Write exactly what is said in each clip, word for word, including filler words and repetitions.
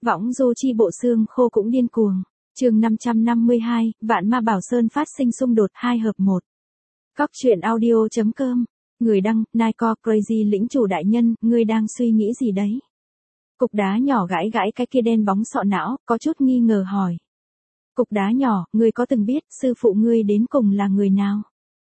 Võng du chi bộ xương khô cũng điên cuồng. Chương năm trăm năm mươi hai, Vạn Ma Bảo Sơn phát sinh xung đột hai hợp một. Góc truyện audio.com. Người đăng, Nike Crazy lĩnh chủ đại nhân, ngươi đang suy nghĩ gì đấy? Cục đá nhỏ gãi gãi cái kia đen bóng sọ não, có chút nghi ngờ hỏi. Cục đá nhỏ, ngươi có từng biết sư phụ ngươi đến cùng là người nào?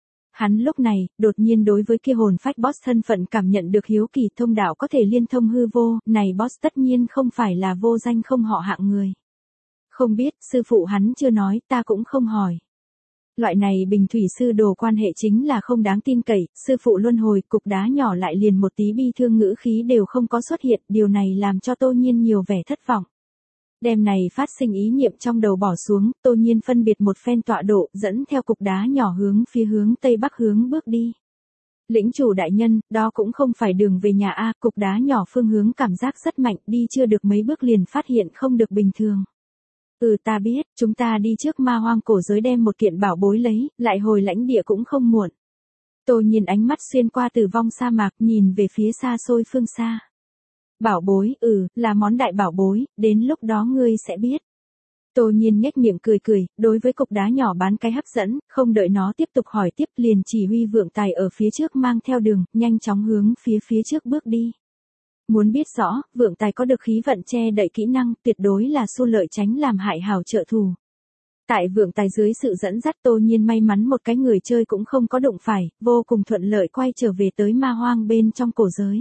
Hắn lúc này, đột nhiên đối với kia hồn phách boss thân phận cảm nhận được hiếu kỳ, thông đạo có thể liên thông hư vô, này boss tất nhiên không phải là vô danh không họ hạng người. Không biết, sư phụ hắn chưa nói, ta cũng không hỏi. Loại này bình thủy sư đồ quan hệ chính là không đáng tin cậy, sư phụ luân hồi, cục đá nhỏ lại liền một tí bi thương ngữ khí đều không có xuất hiện, điều này làm cho Tô Nhiên nhiều vẻ thất vọng. Đêm này phát sinh ý niệm trong đầu bỏ xuống, Tô Nhiên phân biệt một phen tọa độ, dẫn theo cục đá nhỏ hướng phía hướng tây bắc hướng bước đi. Lĩnh chủ đại nhân, đó cũng không phải đường về nhà a, cục đá nhỏ phương hướng cảm giác rất mạnh, đi chưa được mấy bước liền phát hiện không được bình thường. Ừ ta biết, chúng ta đi trước ma hoang cổ giới đem một kiện bảo bối lấy, lại hồi lãnh địa cũng không muộn. Tô Nhiên ánh mắt xuyên qua tử vong sa mạc, nhìn về phía xa xôi phương xa. Bảo bối, ừ, là món đại bảo bối, đến lúc đó ngươi sẽ biết. Tô Nhiên nhếch miệng cười cười, đối với cục đá nhỏ bán cái hấp dẫn, không đợi nó tiếp tục hỏi tiếp liền chỉ huy vượng tài ở phía trước mang theo đường, nhanh chóng hướng phía phía trước bước đi. Muốn biết rõ, vượng tài có được khí vận che đậy kỹ năng, tuyệt đối là xu lợi tránh làm hại hảo trợ thù. Tại vượng tài dưới sự dẫn dắt Tô Nhiên may mắn một cái người chơi cũng không có đụng phải, vô cùng thuận lợi quay trở về tới ma hoang bên trong cổ giới.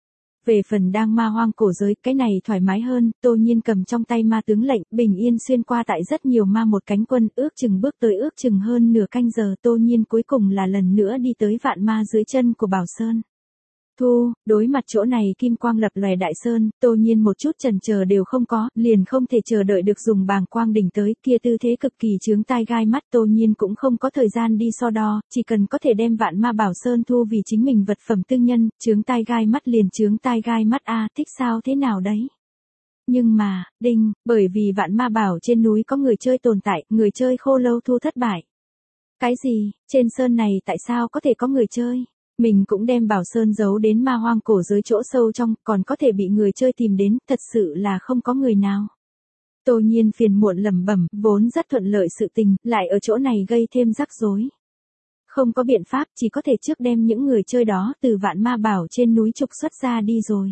Về phần đang ma hoang cổ giới, cái này thoải mái hơn, Tô Nhiên cầm trong tay ma tướng lệnh, bình yên xuyên qua tại rất nhiều ma một cánh quân, ước chừng bước tới ước chừng hơn nửa canh giờ, Tô Nhiên cuối cùng là lần nữa đi tới vạn ma dưới chân của Bảo Sơn. Thu, đối mặt chỗ này kim quang lập lòe đại sơn, Tô Nhiên một chút chần chờ đều không có, liền không thể chờ đợi được dùng bàng quang đỉnh tới, kia tư thế cực kỳ chướng tai gai mắt, Tô Nhiên cũng không có thời gian đi so đo, chỉ cần có thể đem vạn ma bảo sơn thu vì chính mình vật phẩm tư nhân, chướng tai gai mắt liền chướng tai gai mắt a, thích sao thế nào đấy. Nhưng mà, đinh, bởi vì vạn ma bảo trên núi có người chơi tồn tại, người chơi khô lâu thu thất bại. Cái gì, trên sơn này tại sao có thể có người chơi? Mình cũng đem Bảo Sơn giấu đến ma hoang cổ giới chỗ sâu trong, còn có thể bị người chơi tìm đến, thật sự là không có người nào. Tô Nhiên phiền muộn lẩm bẩm, vốn rất thuận lợi sự tình, lại ở chỗ này gây thêm rắc rối. Không có biện pháp, chỉ có thể trước đem những người chơi đó từ vạn ma bảo trên núi trục xuất ra đi rồi.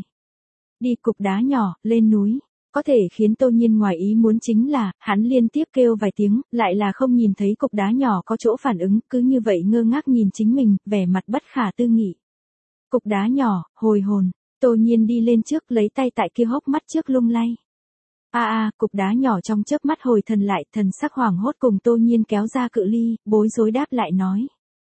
Đi cục đá nhỏ, lên núi. Có thể khiến Tô Nhiên ngoài ý muốn chính là, hắn liên tiếp kêu vài tiếng, lại là không nhìn thấy cục đá nhỏ có chỗ phản ứng, cứ như vậy ngơ ngác nhìn chính mình, vẻ mặt bất khả tư nghị. Cục đá nhỏ, hồi hồn, Tô Nhiên đi lên trước lấy tay tại kia hốc mắt trước lung lay. A a, cục đá nhỏ trong chớp mắt hồi thần lại, thần sắc hoảng hốt cùng Tô Nhiên kéo ra cự ly, bối rối đáp lại nói.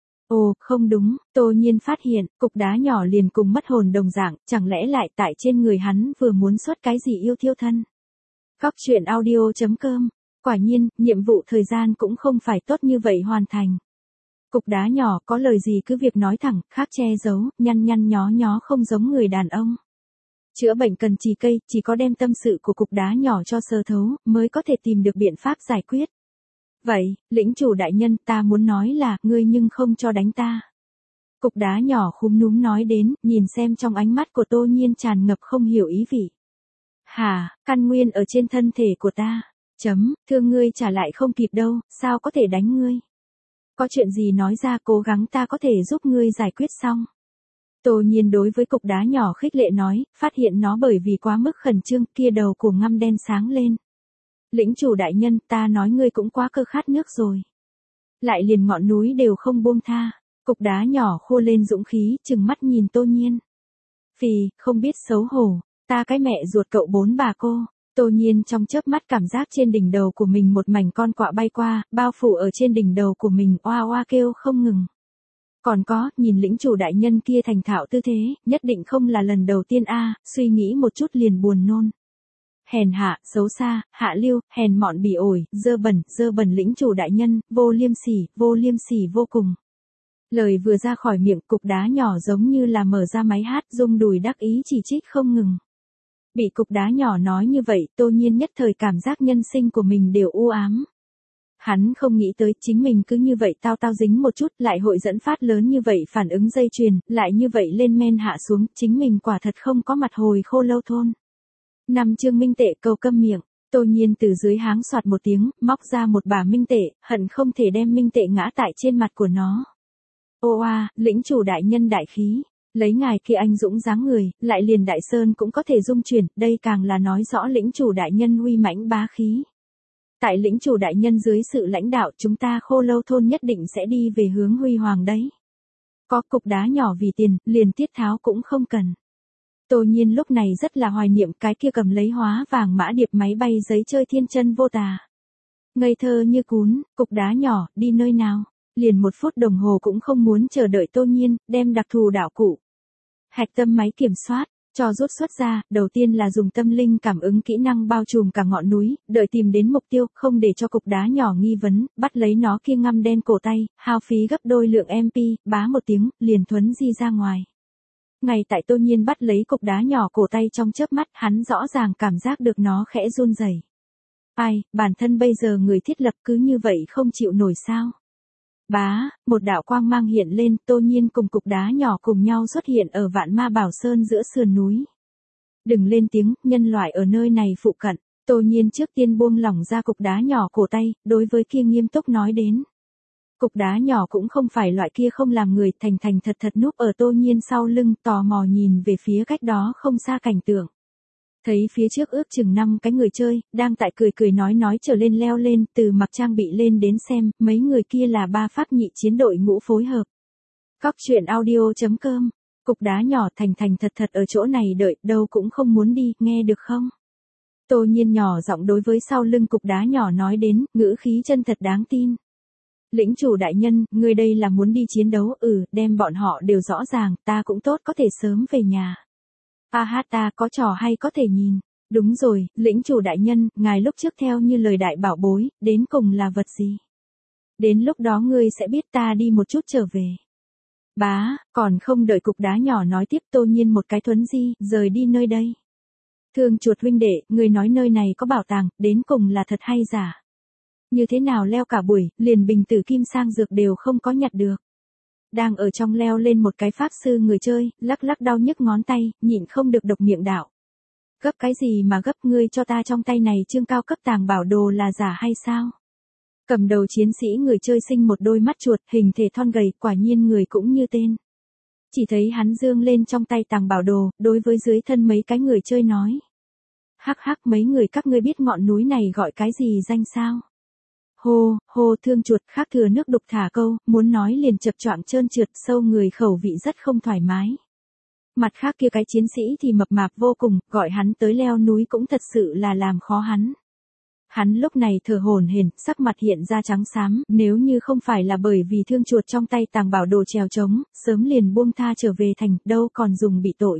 Ồ, không đúng, Tô Nhiên phát hiện, cục đá nhỏ liền cùng mất hồn đồng dạng, chẳng lẽ lại tại trên người hắn vừa muốn xuất cái gì yêu thiêu thân. Góc truyện audio.com, quả nhiên, nhiệm vụ thời gian cũng không phải tốt như vậy hoàn thành. Cục đá nhỏ có lời gì cứ việc nói thẳng, khác che giấu, nhăn nhăn nhó nhó không giống người đàn ông. Chữa bệnh cần trì cây, chỉ có đem tâm sự của cục đá nhỏ cho sơ thấu, mới có thể tìm được biện pháp giải quyết. Vậy, lĩnh chủ đại nhân, ta muốn nói là, ngươi nhưng không cho đánh ta. Cục đá nhỏ khúm núm nói đến, nhìn xem trong ánh mắt của Tô Nhiên tràn ngập không hiểu ý vị. Hả, căn nguyên ở trên thân thể của ta. Chấm, thương ngươi trả lại không kịp đâu, sao có thể đánh ngươi. Có chuyện gì nói ra cố gắng ta có thể giúp ngươi giải quyết xong. Tô Nhiên đối với cục đá nhỏ khích lệ nói, phát hiện nó bởi vì quá mức khẩn trương, kia đầu của ngăm đen sáng lên. Lĩnh chủ đại nhân, ta nói ngươi cũng quá cơ khát nước rồi. Lại liền ngọn núi đều không buông tha. Cục đá nhỏ khô lên dũng khí, chừng mắt nhìn Tô Nhiên. Phì, không biết xấu hổ, ta cái mẹ ruột cậu bốn bà cô. Tô Nhiên trong chớp mắt cảm giác trên đỉnh đầu của mình một mảnh con quạ bay qua, bao phủ ở trên đỉnh đầu của mình, oa oa kêu không ngừng. Còn có, nhìn lĩnh chủ đại nhân kia thành thạo tư thế, nhất định không là lần đầu tiên a, suy nghĩ một chút liền buồn nôn. Hèn hạ, xấu xa, hạ lưu, hèn mọn bỉ ổi, dơ bẩn, dơ bẩn lĩnh chủ đại nhân, vô liêm sỉ, vô liêm sỉ vô cùng. Lời vừa ra khỏi miệng, cục đá nhỏ giống như là mở ra máy hát, rung đùi đắc ý chỉ trích không ngừng. Bị cục đá nhỏ nói như vậy, Tô Nhiên nhất thời cảm giác nhân sinh của mình đều u ám. Hắn không nghĩ tới chính mình cứ như vậy tao tao dính một chút, lại hội dẫn phát lớn như vậy phản ứng dây chuyền, lại như vậy lên men hạ xuống, chính mình quả thật không có mặt hồi khô lâu thôn. Năm chương minh tệ câu câm miệng. Tô Nhiên từ dưới háng soạt một tiếng, móc ra một bả minh tệ, hận không thể đem minh tệ ngã tại trên mặt của nó. Ô a, lĩnh chủ đại nhân đại khí, lấy ngài kia anh dũng dáng người, lại liền đại sơn cũng có thể dung chuyển, đây càng là nói rõ lĩnh chủ đại nhân uy mãnh bá khí. Tại lĩnh chủ đại nhân dưới sự lãnh đạo chúng ta Khô Lâu thôn nhất định sẽ đi về hướng huy hoàng đấy. Có cục đá nhỏ vì tiền, liền tiết tháo cũng không cần. Tô Nhiên lúc này rất là hoài niệm cái kia cầm lấy hóa vàng mã điệp máy bay giấy chơi thiên chân vô tà. Ngây thơ như cún, cục đá nhỏ, đi nơi nào, liền một phút đồng hồ cũng không muốn chờ đợi Tô Nhiên, đem đặc thù đạo cụ. Hạch tâm máy kiểm soát, cho rút xuất ra, đầu tiên là dùng tâm linh cảm ứng kỹ năng bao trùm cả ngọn núi, đợi tìm đến mục tiêu, không để cho cục đá nhỏ nghi vấn, bắt lấy nó kia ngăm đen cổ tay, hao phí gấp đôi lượng em pê, bá một tiếng, liền thuấn di ra ngoài. Ngay tại Tô Nhiên bắt lấy cục đá nhỏ cổ tay trong chớp mắt, hắn rõ ràng cảm giác được nó khẽ run rẩy. Ai, bản thân bây giờ người thiết lập cứ như vậy không chịu nổi sao? Bá, một đạo quang mang hiện lên, Tô Nhiên cùng cục đá nhỏ cùng nhau xuất hiện ở Vạn Ma Bảo Sơn giữa sườn núi. Đừng lên tiếng, nhân loại ở nơi này phụ cận. Tô Nhiên trước tiên buông lỏng ra cục đá nhỏ cổ tay, đối với kia nghiêm túc nói đến. Cục đá nhỏ cũng không phải loại kia không làm người, thành thành thật thật núp ở Tô Nhiên sau lưng, tò mò nhìn về phía cách đó không xa cảnh tượng. Thấy phía trước ước chừng năm cái người chơi, đang tại cười cười nói nói trở lên leo lên, từ mặc trang bị lên đến xem, mấy người kia là ba pháp nhị chiến đội ngũ phối hợp. Cóc truyện audio chấm com, cục đá nhỏ thành thành thật thật ở chỗ này đợi, đâu cũng không muốn đi, nghe được không? Tô Nhiên nhỏ giọng đối với sau lưng cục đá nhỏ nói đến, ngữ khí chân thật đáng tin. Lĩnh chủ đại nhân, người đây là muốn đi chiến đấu, ừ, đem bọn họ đều rõ ràng, ta cũng tốt có thể sớm về nhà. A hát ta có trò hay có thể nhìn. Đúng rồi, lĩnh chủ đại nhân, ngài lúc trước theo như lời đại bảo bối, đến cùng là vật gì? Đến lúc đó ngươi sẽ biết ta đi một chút trở về. Bá, còn không đợi cục đá nhỏ nói tiếp Tô Nhiên một cái thuấn di, rời đi nơi đây. Thương chuột huynh đệ, người nói nơi này có bảo tàng, đến cùng là thật hay giả? Như thế nào leo cả buổi, liền bình tử kim sang dược đều không có nhặt được. Đang ở trong leo lên một cái pháp sư người chơi, lắc lắc đau nhức ngón tay, nhịn không được độc miệng đạo. Gấp cái gì mà gấp, ngươi cho ta trong tay này chương cao cấp tàng bảo đồ là giả hay sao? Cầm đầu chiến sĩ người chơi sinh một đôi mắt chuột, hình thể thon gầy, quả nhiên người cũng như tên. Chỉ thấy hắn dương lên trong tay tàng bảo đồ, đối với dưới thân mấy cái người chơi nói. Hắc hắc, mấy người các ngươi biết ngọn núi này gọi cái gì danh sao? Hô, hô, thương chuột khác thừa nước đục thả câu, muốn nói liền chập choạng trơn trượt, sâu người khẩu vị rất không thoải mái. Mặt khác kia cái chiến sĩ thì mập mạp vô cùng, gọi hắn tới leo núi cũng thật sự là làm khó hắn. Hắn lúc này thở hổn hển, sắc mặt hiện ra trắng xám, nếu như không phải là bởi vì thương chuột trong tay tàng bảo đồ trèo trống, sớm liền buông tha trở về thành, đâu còn dùng bị tội.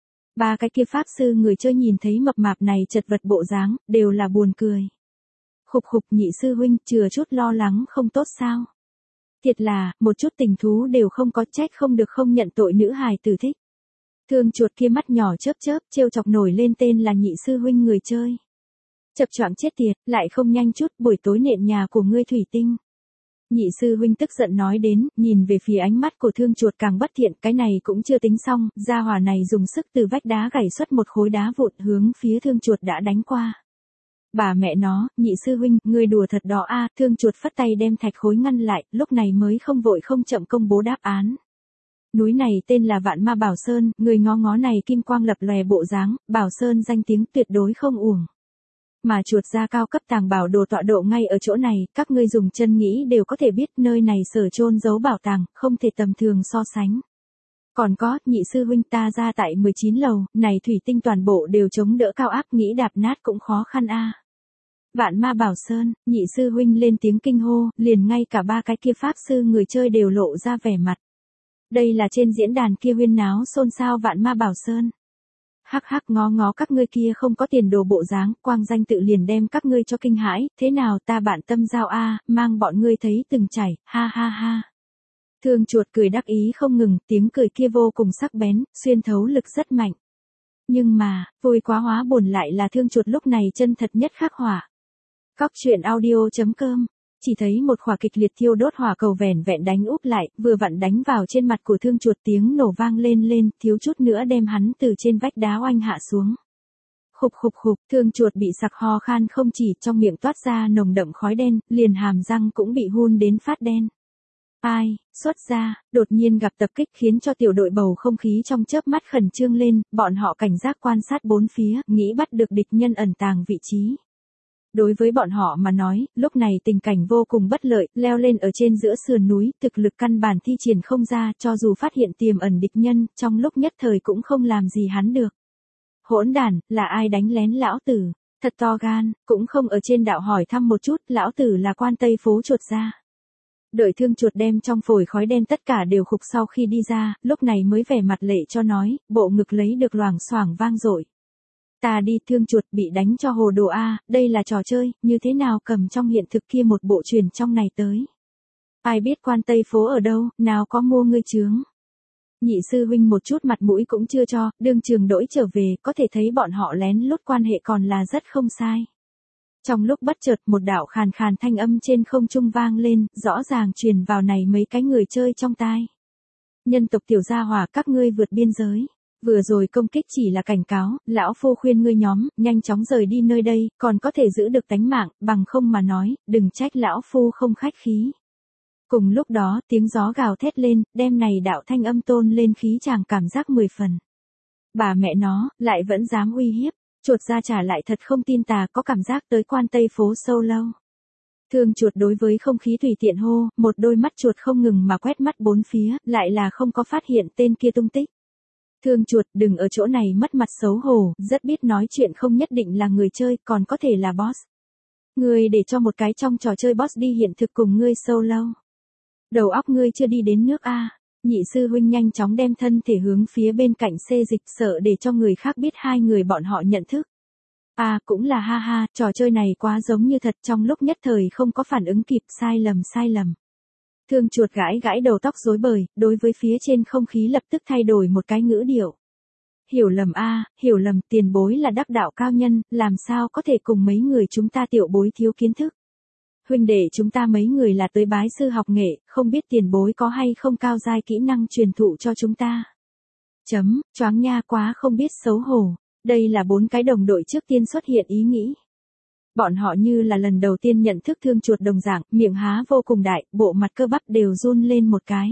Ba cái kia pháp sư người chơi nhìn thấy mập mạp này chật vật bộ dáng, đều là buồn cười. Khục khục, nhị sư huynh, chừa chút lo lắng không tốt sao? Thiệt là, một chút tình thú đều không có, trách không được không nhận tội nữ hài tử thích. Thương chuột kia mắt nhỏ chớp chớp, trêu chọc nổi lên tên là nhị sư huynh người chơi. Chập choạng chết tiệt, lại không nhanh chút, buổi tối nện nhà của ngươi thủy tinh. Nhị sư huynh tức giận nói đến, nhìn về phía ánh mắt của thương chuột càng bất thiện, cái này cũng chưa tính xong, gia hỏa này dùng sức từ vách đá gảy xuất một khối đá vụn hướng phía thương chuột đã đánh qua. Bà mẹ nó, nhị sư huynh, ngươi đùa thật đó a, thương chuột phất tay đem thạch khối ngăn lại, lúc này mới không vội không chậm công bố đáp án. Núi này tên là Vạn Ma Bảo Sơn, người ngó ngó này kim quang lập lòe bộ dáng, Bảo Sơn danh tiếng tuyệt đối không uổng. Mà chuột ra cao cấp tàng bảo đồ tọa độ ngay ở chỗ này, các ngươi dùng chân nghĩ đều có thể biết nơi này sở chôn giấu bảo tàng, không thể tầm thường so sánh. Còn có, nhị sư huynh ta ra tại mười chín lầu, này thủy tinh toàn bộ đều chống đỡ cao áp, nghĩ đạp nát cũng khó khăn a. Vạn Ma Bảo Sơn, nhị sư huynh lên tiếng kinh hô, liền ngay cả ba cái kia pháp sư người chơi đều lộ ra vẻ mặt. Đây là trên diễn đàn kia huyên náo xôn xao Vạn Ma Bảo Sơn. Hắc hắc, ngó ngó các ngươi kia không có tiền đồ bộ dáng, quang danh tự liền đem các ngươi cho kinh hãi, thế nào ta bạn tâm giao a, mang bọn ngươi thấy từng chảy, ha ha ha. Thương chuột cười đắc ý không ngừng, tiếng cười kia vô cùng sắc bén, xuyên thấu lực rất mạnh. Nhưng mà, vui quá hóa buồn lại là thương chuột lúc này chân thật nhất khắc hỏa. Cóc truyện audio chấm com, chỉ thấy một khỏa kịch liệt thiêu đốt hỏa cầu vẻn vẹn đánh úp lại, vừa vặn đánh vào trên mặt của thương chuột, tiếng nổ vang lên lên, thiếu chút nữa đem hắn từ trên vách đá oanh hạ xuống. Khục khục khục, thương chuột bị sặc ho khan không chỉ trong miệng toát ra nồng đậm khói đen, liền hàm răng cũng bị hun đến phát đen. Ai, xuất ra, đột nhiên gặp tập kích khiến cho tiểu đội bầu không khí trong chớp mắt khẩn trương lên, bọn họ cảnh giác quan sát bốn phía, nghĩ bắt được địch nhân ẩn tàng vị trí. Đối với bọn họ mà nói, lúc này tình cảnh vô cùng bất lợi, leo lên ở trên giữa sườn núi, thực lực căn bản thi triển không ra, cho dù phát hiện tiềm ẩn địch nhân, trong lúc nhất thời cũng không làm gì hắn được. Hỗn đản, là ai đánh lén lão tử, thật to gan, cũng không ở trên đạo hỏi thăm một chút, lão tử là quan Tây phố chuột ra. Đợi thương chuột đem trong phổi khói đen tất cả đều khục sau khi đi ra, lúc này mới vẻ mặt lệ cho nói, bộ ngực lấy được loảng xoảng vang dội. Ta đi, thương chuột bị đánh cho hồ đồ a, đây là trò chơi, như thế nào cầm trong hiện thực kia một bộ truyền trong này tới. Ai biết quan Tây phố ở đâu, nào có mua ngươi chướng. Nhị sư huynh một chút mặt mũi cũng chưa cho, đương trường đỗi trở về, có thể thấy bọn họ lén lút quan hệ còn là rất không sai. Trong lúc bất chợt một đạo khàn khàn thanh âm trên không trung vang lên, rõ ràng truyền vào này mấy cái người chơi trong tai. Nhân tộc tiểu gia hỏa các ngươi vượt biên giới. Vừa rồi công kích chỉ là cảnh cáo, lão phu khuyên ngươi nhóm, nhanh chóng rời đi nơi đây, còn có thể giữ được tánh mạng, bằng không mà nói, đừng trách lão phu không khách khí. Cùng lúc đó, tiếng gió gào thét lên, đem này đạo thanh âm tôn lên khí chàng cảm giác mười phần. Bà mẹ nó, lại vẫn dám uy hiếp, chuột ra trả lại thật không tin tà, có cảm giác tới quan Tây phố sâu lâu. Thương chuột đối với không khí tùy tiện hô, một đôi mắt chuột không ngừng mà quét mắt bốn phía, lại là không có phát hiện tên kia tung tích. Thương chuột, đừng ở chỗ này mất mặt xấu hổ, rất biết nói chuyện, không nhất định là người chơi, còn có thể là boss. Ngươi để cho một cái trong trò chơi boss đi hiện thực cùng ngươi solo. Đầu óc ngươi chưa đi đến nước a. Nhị sư huynh nhanh chóng đem thân thể hướng phía bên cạnh xê dịch, sợ để cho người khác biết hai người bọn họ nhận thức. À, cũng là ha ha, trò chơi này quá giống như thật, trong lúc nhất thời không có phản ứng kịp, sai lầm sai lầm. Thương chuột gãi gãi đầu tóc rối bời, đối với phía trên không khí lập tức thay đổi một cái ngữ điệu. Hiểu lầm a, hiểu lầm, tiền bối là đắc đạo cao nhân, làm sao có thể cùng mấy người chúng ta tiểu bối thiếu kiến thức. Huynh đệ chúng ta mấy người là tới bái sư học nghệ, không biết tiền bối có hay không cao giai kỹ năng truyền thụ cho chúng ta. Chấm, choáng nha, quá không biết xấu hổ. Đây là bốn cái đồng đội trước tiên xuất hiện ý nghĩ. Bọn họ như là lần đầu tiên nhận thức thương chuột đồng dạng, miệng há vô cùng đại, bộ mặt cơ bắp đều run lên một cái.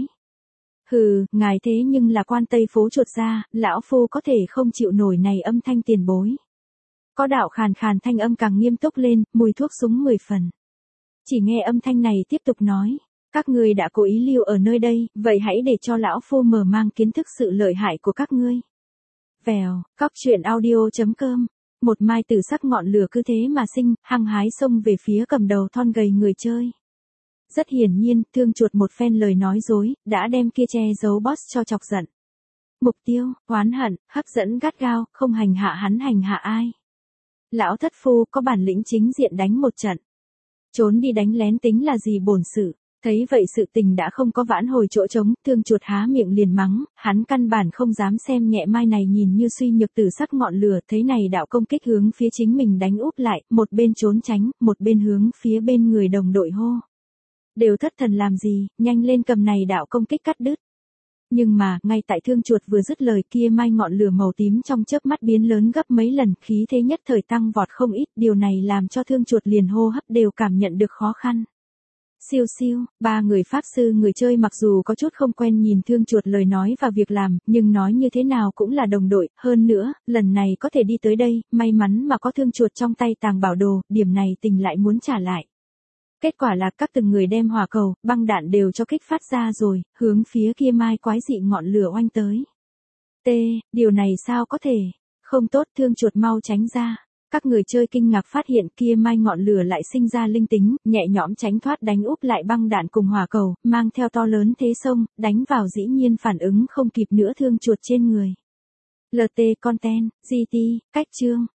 Hừ, ngài thế nhưng là quan Tây phố chuột ra, lão phu có thể không chịu nổi này âm thanh tiền bối. Có đạo khàn khàn thanh âm càng nghiêm túc lên, mùi thuốc súng mười phần. Chỉ nghe âm thanh này tiếp tục nói, các ngươi đã cố ý lưu ở nơi đây, vậy hãy để cho lão phu mở mang kiến thức sự lợi hại của các ngươi. Vèo, cóc truyện audio chấm com. Một mai tử sắc ngọn lửa cứ thế mà sinh, hăng hái xông về phía cầm đầu thon gầy người chơi. Rất hiển nhiên, thương chuột một phen lời nói dối, đã đem kia che giấu boss cho chọc giận. Mục tiêu, oán hận, hấp dẫn gắt gao, không hành hạ hắn hành hạ ai. Lão thất phu có bản lĩnh chính diện đánh một trận. Trốn đi đánh lén tính là gì bổn sự. Thấy vậy sự tình đã không có vãn hồi chỗ trống, thương chuột há miệng liền mắng, hắn căn bản không dám xem nhẹ mai này nhìn như suy nhược tử sắc ngọn lửa, thấy này đạo công kích hướng phía chính mình đánh úp lại, một bên trốn tránh, một bên hướng phía bên người đồng đội hô. Đều thất thần làm gì, nhanh lên cầm này đạo công kích cắt đứt. Nhưng mà, ngay tại thương chuột vừa dứt lời kia mai ngọn lửa màu tím trong chớp mắt biến lớn gấp mấy lần, khí thế nhất thời tăng vọt không ít, điều này làm cho thương chuột liền hô hấp đều cảm nhận được khó khăn. Siêu siêu, ba người pháp sư người chơi mặc dù có chút không quen nhìn thương chuột lời nói và việc làm, nhưng nói như thế nào cũng là đồng đội, hơn nữa, lần này có thể đi tới đây, may mắn mà có thương chuột trong tay tàng bảo đồ, điểm này tình lại muốn trả lại. Kết quả là các từng người đem hỏa cầu, băng đạn đều cho kích phát ra rồi, hướng phía kia mai quái dị ngọn lửa oanh tới. T, điều này sao có thể? Không tốt, thương chuột mau tránh ra. Các người chơi kinh ngạc phát hiện kia mai ngọn lửa lại sinh ra linh tính, nhẹ nhõm tránh thoát đánh úp lại băng đạn cùng hỏa cầu, mang theo to lớn thế sông, đánh vào dĩ nhiên phản ứng không kịp nữa thương chuột trên người. lờ tê Content, giê tê, cách chương,